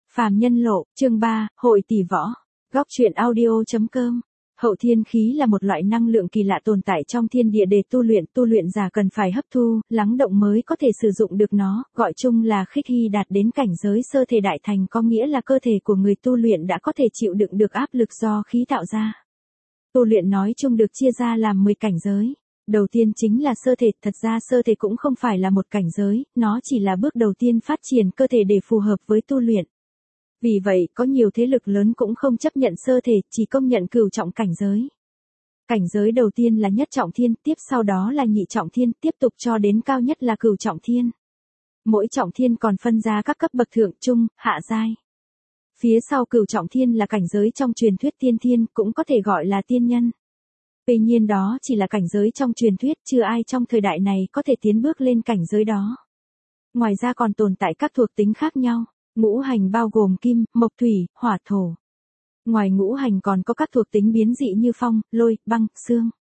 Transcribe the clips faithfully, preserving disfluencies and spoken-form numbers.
Phàm Nhân Lộ, chương ba, Hội Tỷ Võ. Góc truyện audio chấm com. Hậu thiên khí là một loại năng lượng kỳ lạ tồn tại trong thiên địa để tu luyện, tu luyện giả cần phải hấp thu, lắng động mới có thể sử dụng được nó, gọi chung là khích hy đạt đến cảnh giới sơ thể đại thành, có nghĩa là cơ thể của người tu luyện đã có thể chịu đựng được áp lực do khí tạo ra. Tu luyện nói chung được chia ra làm mười cảnh giới. Đầu tiên chính là sơ thể, thật ra sơ thể cũng không phải là một cảnh giới, nó chỉ là bước đầu tiên phát triển cơ thể để phù hợp với tu luyện. Vì vậy, có nhiều thế lực lớn cũng không chấp nhận sơ thể, chỉ công nhận cửu trọng cảnh giới. Cảnh giới đầu tiên là nhất trọng thiên, tiếp sau đó là nhị trọng thiên, tiếp tục cho đến cao nhất là cửu trọng thiên. Mỗi trọng thiên còn phân ra các cấp bậc thượng, trung, hạ giai. Phía sau cửu trọng thiên là cảnh giới trong truyền thuyết tiên thiên, cũng có thể gọi là tiên nhân. Tuy nhiên đó chỉ là cảnh giới trong truyền thuyết, chưa ai trong thời đại này có thể tiến bước lên cảnh giới đó. Ngoài ra còn tồn tại các thuộc tính khác nhau. Ngũ hành bao gồm kim, mộc thủy, hỏa thổ. Ngoài ngũ hành còn có các thuộc tính biến dị như phong, lôi, băng, xương.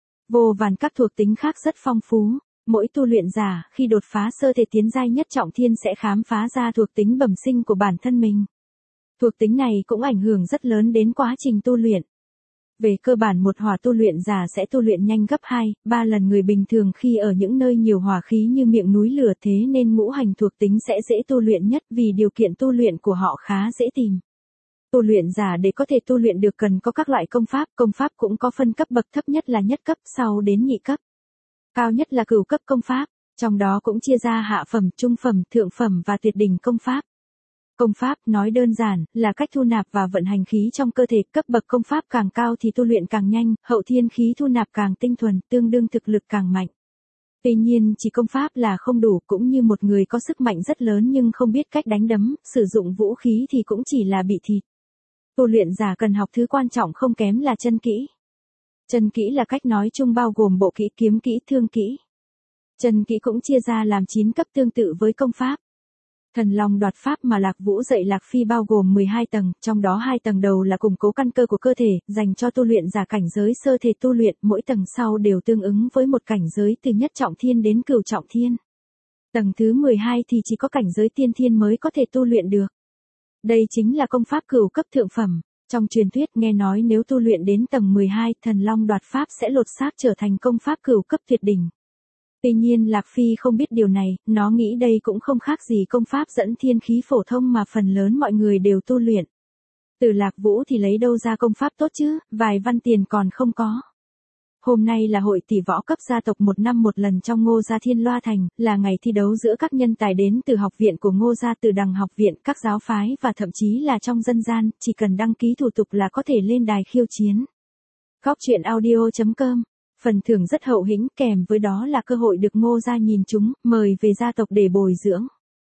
Vô vàn các thuộc tính khác rất phong phú. Mỗi tu luyện giả khi đột phá sơ thể tiến giai nhất trọng thiên sẽ khám phá ra thuộc tính bẩm sinh của bản thân mình. Thuộc tính này cũng ảnh hưởng rất lớn đến quá trình tu luyện. Về cơ bản một hỏa tu luyện giả sẽ tu luyện nhanh gấp hai, ba lần người bình thường khi ở những nơi nhiều hỏa khí như miệng núi lửa, thế nên ngũ hành thuộc tính sẽ dễ tu luyện nhất vì điều kiện tu luyện của họ khá dễ tìm. Tu luyện giả để có thể tu luyện được cần có các loại công pháp, công pháp cũng có phân cấp bậc thấp nhất là nhất cấp, sau đến nhị cấp. Cao nhất là cửu cấp công pháp, trong đó cũng chia ra hạ phẩm, trung phẩm, thượng phẩm và tuyệt đỉnh công pháp. Công pháp, nói đơn giản, là cách thu nạp và vận hành khí trong cơ thể, cấp bậc công pháp càng cao thì tu luyện càng nhanh, hậu thiên khí thu nạp càng tinh thuần, tương đương thực lực càng mạnh. Tuy nhiên, chỉ công pháp là không đủ, cũng như một người có sức mạnh rất lớn nhưng không biết cách đánh đấm, sử dụng vũ khí thì cũng chỉ là bị thịt. Tu luyện giả cần học thứ quan trọng không kém là chân kỹ. Chân kỹ là cách nói chung bao gồm bộ kỹ, kiếm kỹ, thương kỹ. Chân kỹ cũng chia ra làm chín cấp tương tự với công pháp. Thần Long đoạt pháp mà Lạc Vũ dạy Lạc Phi bao gồm mười hai tầng, trong đó hai tầng đầu là củng cố căn cơ của cơ thể, dành cho tu luyện giả cảnh giới sơ thể tu luyện, mỗi tầng sau đều tương ứng với một cảnh giới từ nhất trọng thiên đến cửu trọng thiên. Tầng thứ mười hai thì chỉ có cảnh giới tiên thiên mới có thể tu luyện được. Đây chính là công pháp cửu cấp thượng phẩm. Trong truyền thuyết nghe nói nếu tu luyện đến tầng mười hai, Thần Long đoạt pháp sẽ lột xác trở thành công pháp cửu cấp tuyệt đỉnh. Tuy nhiên Lạc Phi không biết điều này, nó nghĩ đây cũng không khác gì công pháp dẫn thiên khí phổ thông mà phần lớn mọi người đều tu luyện. Từ Lạc Vũ thì lấy đâu ra công pháp tốt chứ, vài văn tiền còn không có. Hôm nay là hội tỷ võ cấp gia tộc một năm một lần trong Ngô Gia Thiên Loa Thành, là ngày thi đấu giữa các nhân tài đến từ học viện của Ngô Gia, từ đằng học viện, các giáo phái và thậm chí là trong dân gian, chỉ cần đăng ký thủ tục là có thể lên đài khiêu chiến. Góc truyện audio chấm com. Phần thưởng rất hậu hĩnh, kèm với đó là cơ hội được Ngô Gia nhìn chúng, mời về gia tộc để bồi dưỡng.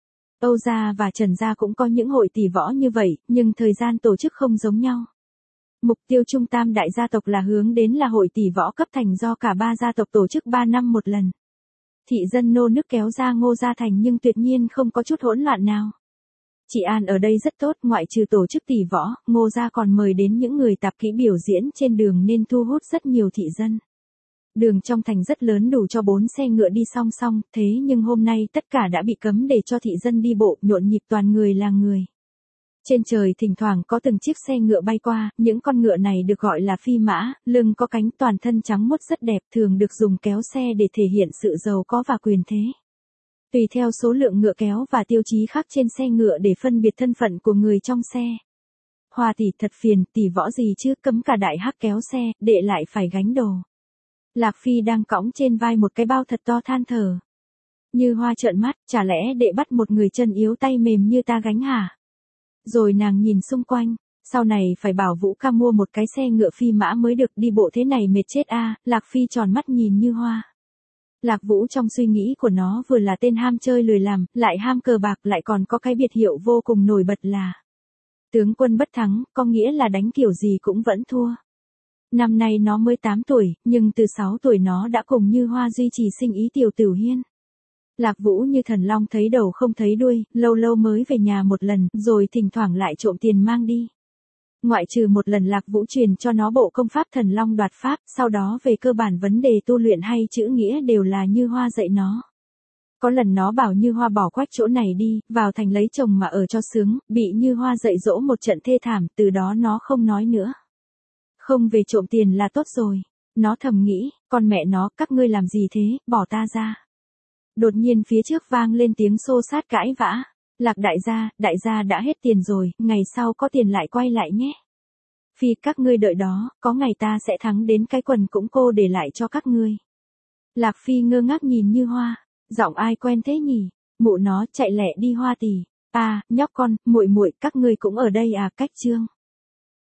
Âu Gia và Trần Gia cũng có những hội tỷ võ như vậy, nhưng thời gian tổ chức không giống nhau. Mục tiêu trung tam đại gia tộc là hướng đến là hội tỷ võ cấp thành do cả ba gia tộc tổ chức ba năm một lần. Thị dân nô nức kéo ra Ngô Gia Thành nhưng tuyệt nhiên không có chút hỗn loạn nào. Chị An ở đây rất tốt, ngoại trừ tổ chức tỷ võ, Ngô Gia còn mời đến những người tạp kỹ biểu diễn trên đường nên thu hút rất nhiều thị dân. Đường trong thành rất lớn đủ cho bốn xe ngựa đi song song, thế nhưng hôm nay tất cả đã bị cấm để cho thị dân đi bộ, nhộn nhịp toàn người là người. Trên trời thỉnh thoảng có từng chiếc xe ngựa bay qua, những con ngựa này được gọi là phi mã, lưng có cánh, toàn thân trắng muốt rất đẹp, thường được dùng kéo xe để thể hiện sự giàu có và quyền thế. Tùy theo số lượng ngựa kéo và tiêu chí khác trên xe ngựa để phân biệt thân phận của người trong xe. Hoa tỷ thật phiền, tỷ võ gì chứ, cấm cả đại hắc kéo xe, đệ lại phải gánh đồ. Lạc Phi đang cõng trên vai một cái bao thật to than thở. Như Hoa trợn mắt, chả lẽ đệ bắt một người chân yếu tay mềm như ta gánh hả? Rồi nàng nhìn xung quanh, sau này phải bảo Vũ ca mua một cái xe ngựa phi mã mới được, đi bộ thế này mệt chết a. À. Lạc Phi tròn mắt nhìn Như Hoa. Lạc Vũ trong suy nghĩ của nó vừa là tên ham chơi lười làm, lại ham cờ bạc, lại còn có cái biệt hiệu vô cùng nổi bật là tướng quân bất thắng, có nghĩa là đánh kiểu gì cũng vẫn thua. Năm nay nó mới tám tuổi, nhưng từ sáu tuổi nó đã cùng Như Hoa duy trì sinh ý tiểu Tửu Hiên. Lạc Vũ như thần long thấy đầu không thấy đuôi, lâu lâu mới về nhà một lần, rồi thỉnh thoảng lại trộm tiền mang đi. Ngoại trừ một lần Lạc Vũ truyền cho nó bộ công pháp Thần Long đoạt pháp, sau đó về cơ bản vấn đề tu luyện hay chữ nghĩa đều là Như Hoa dạy nó. Có lần nó bảo Như Hoa bỏ quách chỗ này đi, vào thành lấy chồng mà ở cho sướng, bị Như Hoa dạy dỗ một trận thê thảm, từ đó nó không nói nữa. Không về trộm tiền là tốt rồi. Nó thầm nghĩ, con mẹ nó, các ngươi làm gì thế, bỏ ta ra. Đột nhiên phía trước vang lên tiếng xô sát cãi vã. Lạc đại gia, đại gia đã hết tiền rồi, ngày sau có tiền lại quay lại nhé. Phi, các ngươi đợi đó, có ngày ta sẽ thắng đến cái quần cũng cô để lại cho các ngươi. Lạc Phi ngơ ngác nhìn Như Hoa, giọng ai quen thế nhỉ? Mụ nó, chạy lẹ đi Hoa tỷ. À, nhóc con, muội muội, các ngươi cũng ở đây à, Cách Trương.